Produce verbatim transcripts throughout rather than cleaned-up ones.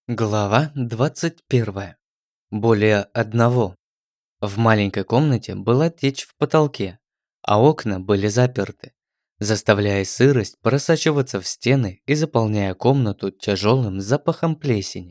Глава двадцать первая. Более одного. В маленькой комнате была течь в потолке, а окна были заперты, заставляя сырость просачиваться в стены и заполняя комнату тяжелым запахом плесени.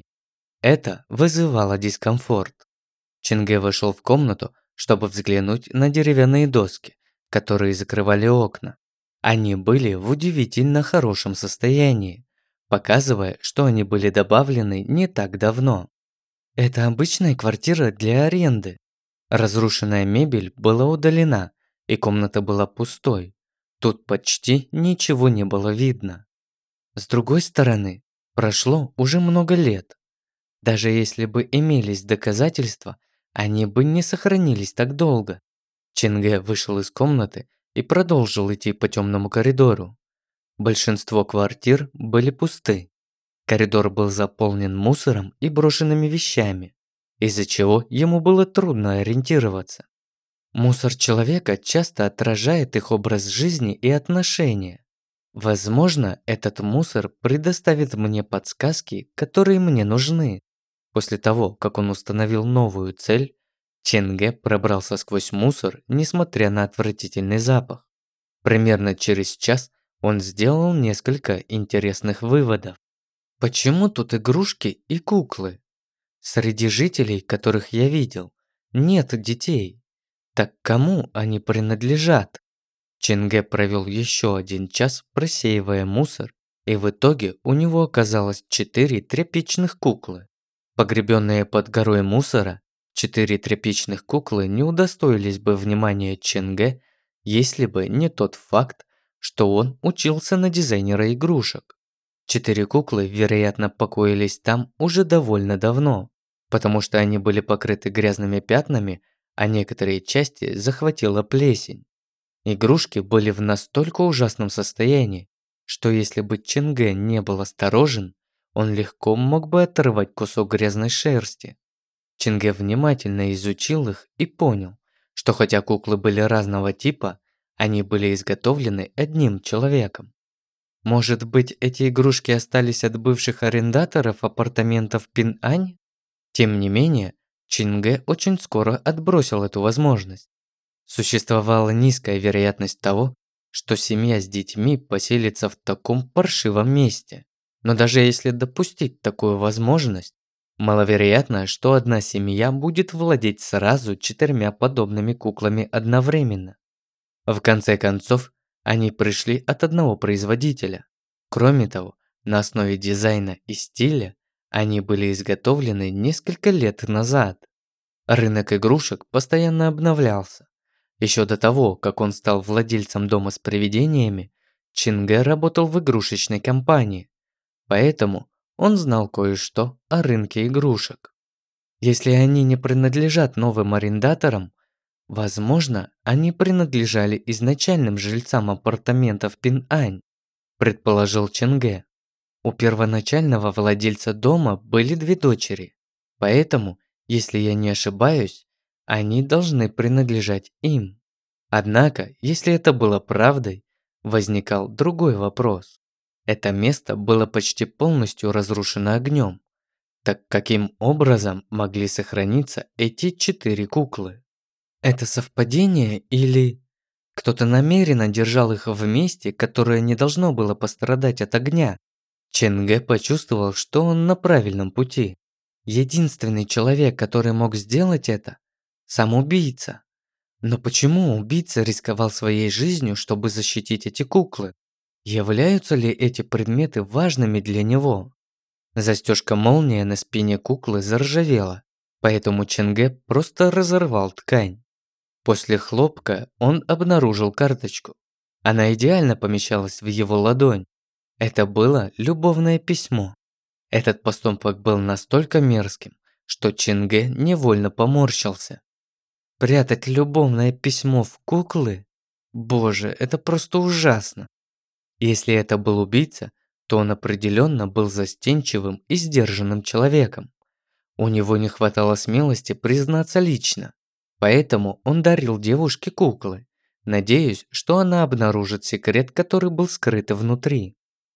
Это вызывало дискомфорт. Чинге вошел в комнату, чтобы взглянуть на деревянные доски, которые закрывали окна. Они были в удивительно хорошем состоянии, показывая, что они были добавлены не так давно. Это обычная квартира для аренды. Разрушенная мебель была удалена, и комната была пустой. Тут почти ничего не было видно. С другой стороны, прошло уже много лет. Даже если бы имелись доказательства, они бы не сохранились так долго. Чинге вышел из комнаты и продолжил идти по темному коридору. Большинство квартир были пусты. Коридор был заполнен мусором и брошенными вещами, из-за чего ему было трудно ориентироваться. Мусор человека часто отражает их образ жизни и отношения. Возможно, этот мусор предоставит мне подсказки, которые мне нужны. После того, как он установил новую цель, Ченге пробрался сквозь мусор, несмотря на отвратительный запах. Примерно через час он сделал несколько интересных выводов. Почему тут игрушки и куклы? Среди жителей, которых я видел, нет детей. Так кому они принадлежат? Ченге провел еще один час, просеивая мусор, и в итоге у него оказалось четыре тряпичных куклы. Погребенные под горой мусора, четыре тряпичных куклы не удостоились бы внимания Ченге, если бы не тот факт, что он учился на дизайнера игрушек. Четыре куклы, вероятно, покоились там уже довольно давно, потому что они были покрыты грязными пятнами, а некоторые части захватила плесень. Игрушки были в настолько ужасном состоянии, что если бы Ченге не был осторожен, он легко мог бы оторвать кусок грязной шерсти. Ченге внимательно изучил их и понял, что хотя куклы были разного типа, они были изготовлены одним человеком. Может быть, эти игрушки остались от бывших арендаторов апартаментов Пин-Ань? Тем не менее, Чинге очень скоро отбросил эту возможность. Существовала низкая вероятность того, что семья с детьми поселится в таком паршивом месте. Но даже если допустить такую возможность, маловероятно, что одна семья будет владеть сразу четырьмя подобными куклами одновременно. В конце концов, они пришли от одного производителя. Кроме того, на основе дизайна и стиля они были изготовлены несколько лет назад. Рынок игрушек постоянно обновлялся. Еще до того, как он стал владельцем дома с привидениями, Чинге работал в игрушечной компании, поэтому он знал кое-что о рынке игрушек. Если они не принадлежат новым арендаторам, возможно, они принадлежали изначальным жильцам апартаментов Пин-Ань, предположил Чинге. У первоначального владельца дома были две дочери, поэтому, если я не ошибаюсь, они должны принадлежать им. Однако, если это было правдой, возникал другой вопрос. Это место было почти полностью разрушено огнем. Так каким образом могли сохраниться эти четыре куклы? Это совпадение или кто-то намеренно держал их в месте, которое не должно было пострадать от огня? Ченге почувствовал, что он на правильном пути. Единственный человек, который мог сделать это – сам убийца. Но почему убийца рисковал своей жизнью, чтобы защитить эти куклы? Являются ли эти предметы важными для него? Застежка молнии на спине куклы заржавела, поэтому Ченге просто разорвал ткань. После хлопка он обнаружил карточку. Она идеально помещалась в его ладонь. Это было любовное письмо. Этот поступок был настолько мерзким, что Ченге невольно поморщился. Прятать любовное письмо в куклы? Боже, это просто ужасно. Если это был убийца, то он определенно был застенчивым и сдержанным человеком. У него не хватало смелости признаться лично, поэтому он дарил девушке куклы, надеясь, что она обнаружит секрет, который был скрыт внутри.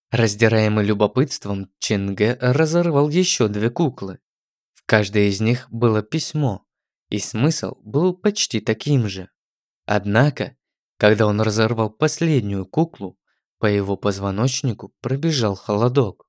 Раздираемый любопытством, Чинге разорвал еще две куклы. В каждой из них было письмо, и смысл был почти таким же. Однако, когда он разорвал последнюю куклу, по его позвоночнику пробежал холодок.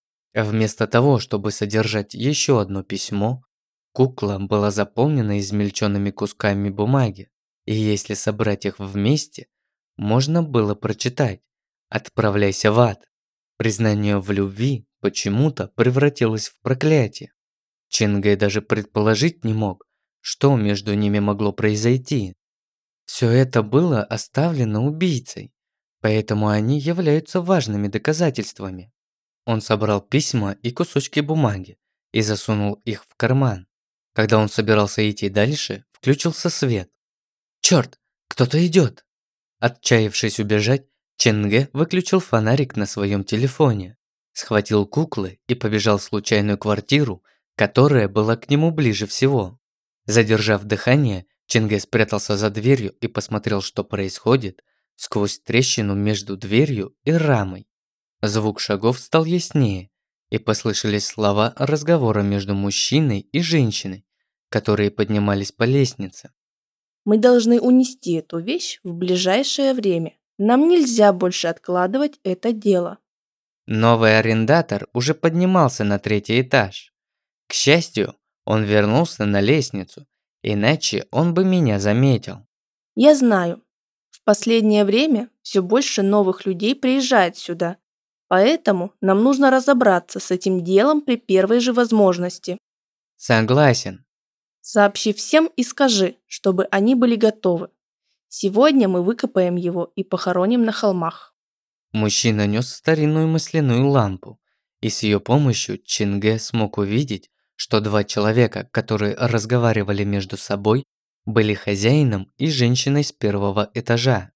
Вместо того, чтобы содержать еще одно письмо, кукла была заполнена измельченными кусками бумаги, и если собрать их вместе, можно было прочитать «Отправляйся в ад». Признание в любви почему-то превратилось в проклятие. Чингэй даже предположить не мог, что между ними могло произойти. Все это было оставлено убийцей, поэтому они являются важными доказательствами. Он собрал письма и кусочки бумаги и засунул их в карман. Когда он собирался идти дальше, включился свет. «Чёрт, кто-то идет!» Отчаявшись убежать, Ченге выключил фонарик на своем телефоне, схватил куклы и побежал в случайную квартиру, которая была к нему ближе всего. Задержав дыхание, Ченге спрятался за дверью и посмотрел, что происходит, сквозь трещину между дверью и рамой. Звук шагов стал яснее, и послышались слова разговора между мужчиной и женщиной, которые поднимались по лестнице. Мы должны унести эту вещь в ближайшее время. Нам нельзя больше откладывать это дело. Новый арендатор уже поднимался на третий этаж. К счастью, он вернулся на лестницу, иначе он бы меня заметил. Я знаю. В последнее время все больше новых людей приезжает сюда. Поэтому нам нужно разобраться с этим делом при первой же возможности. Согласен. Сообщи всем и скажи, чтобы они были готовы. Сегодня мы выкопаем его и похороним на холмах. Мужчина нес старинную масляную лампу, и с ее помощью Чинге смог увидеть, что два человека, которые разговаривали между собой, были хозяином и женщиной с первого этажа.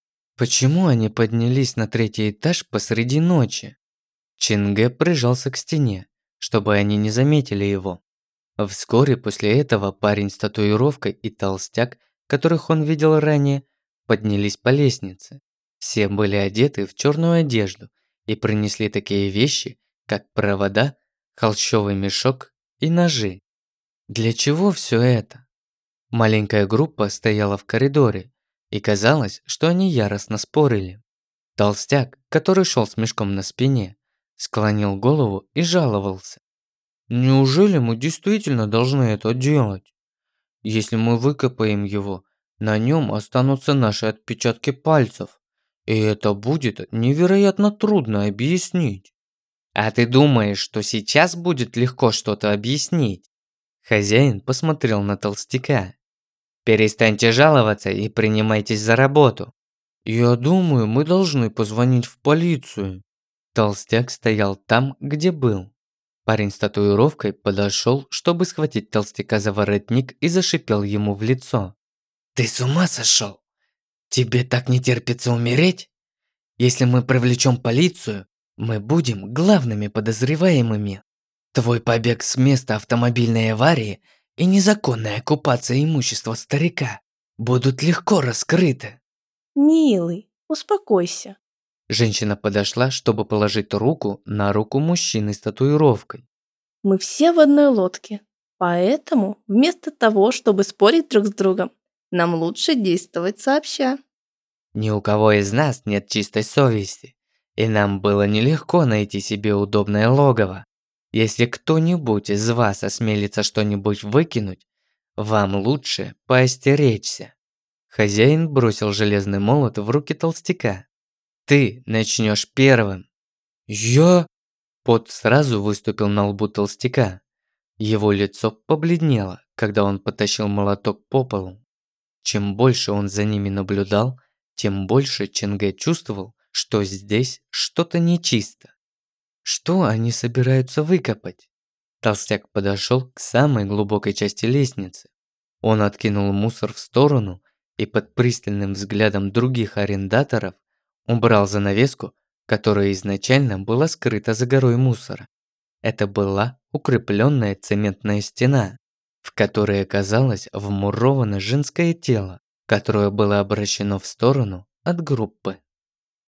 Почему они поднялись на третий этаж посреди ночи? Чинге прижался к стене, чтобы они не заметили его. Вскоре после этого парень с татуировкой и толстяк, которых он видел ранее, поднялись по лестнице. Все были одеты в черную одежду и принесли такие вещи, как провода, холщовый мешок и ножи. Для чего все это? Маленькая группа стояла в коридоре, и казалось, что они яростно спорили. Толстяк, который шел с мешком на спине, склонил голову и жаловался. Неужели мы действительно должны это делать? Если мы выкопаем его, на нем останутся наши отпечатки пальцев, и это будет невероятно трудно объяснить. А ты думаешь, что сейчас будет легко что-то объяснить? Хозяин посмотрел на толстяка. Перестаньте жаловаться и принимайтесь за работу. Я думаю, мы должны позвонить в полицию. Толстяк стоял там, где был. Парень с татуировкой подошел, чтобы схватить толстяка за воротник и зашипел ему в лицо. «Ты с ума сошел? Тебе так не терпится умереть? Если мы привлечем полицию, мы будем главными подозреваемыми. Твой побег с места автомобильной аварии и незаконная оккупация имущества старика будут легко раскрыты». Милый, успокойся. Женщина подошла, чтобы положить руку на руку мужчины с татуировкой. Мы все в одной лодке. Поэтому вместо того, чтобы спорить друг с другом, нам лучше действовать сообща. Ни у кого из нас нет чистой совести, и нам было нелегко найти себе удобное логово. Если кто-нибудь из вас осмелится что-нибудь выкинуть, вам лучше поостеречься. Хозяин бросил железный молот в руки толстяка. Ты начнешь первым. Я? Пот сразу выступил на лбу толстяка. Его лицо побледнело, когда он потащил молоток по полу. Чем больше он за ними наблюдал, тем больше Чинге чувствовал, что здесь что-то нечисто. Что они собираются выкопать? Толстяк подошел к самой глубокой части лестницы. Он откинул мусор в сторону и под пристальным взглядом других арендаторов убрал занавеску, которая изначально была скрыта за горой мусора. Это была укрепленная цементная стена, в которой оказалось вмуровано женское тело, которое было обращено в сторону от группы.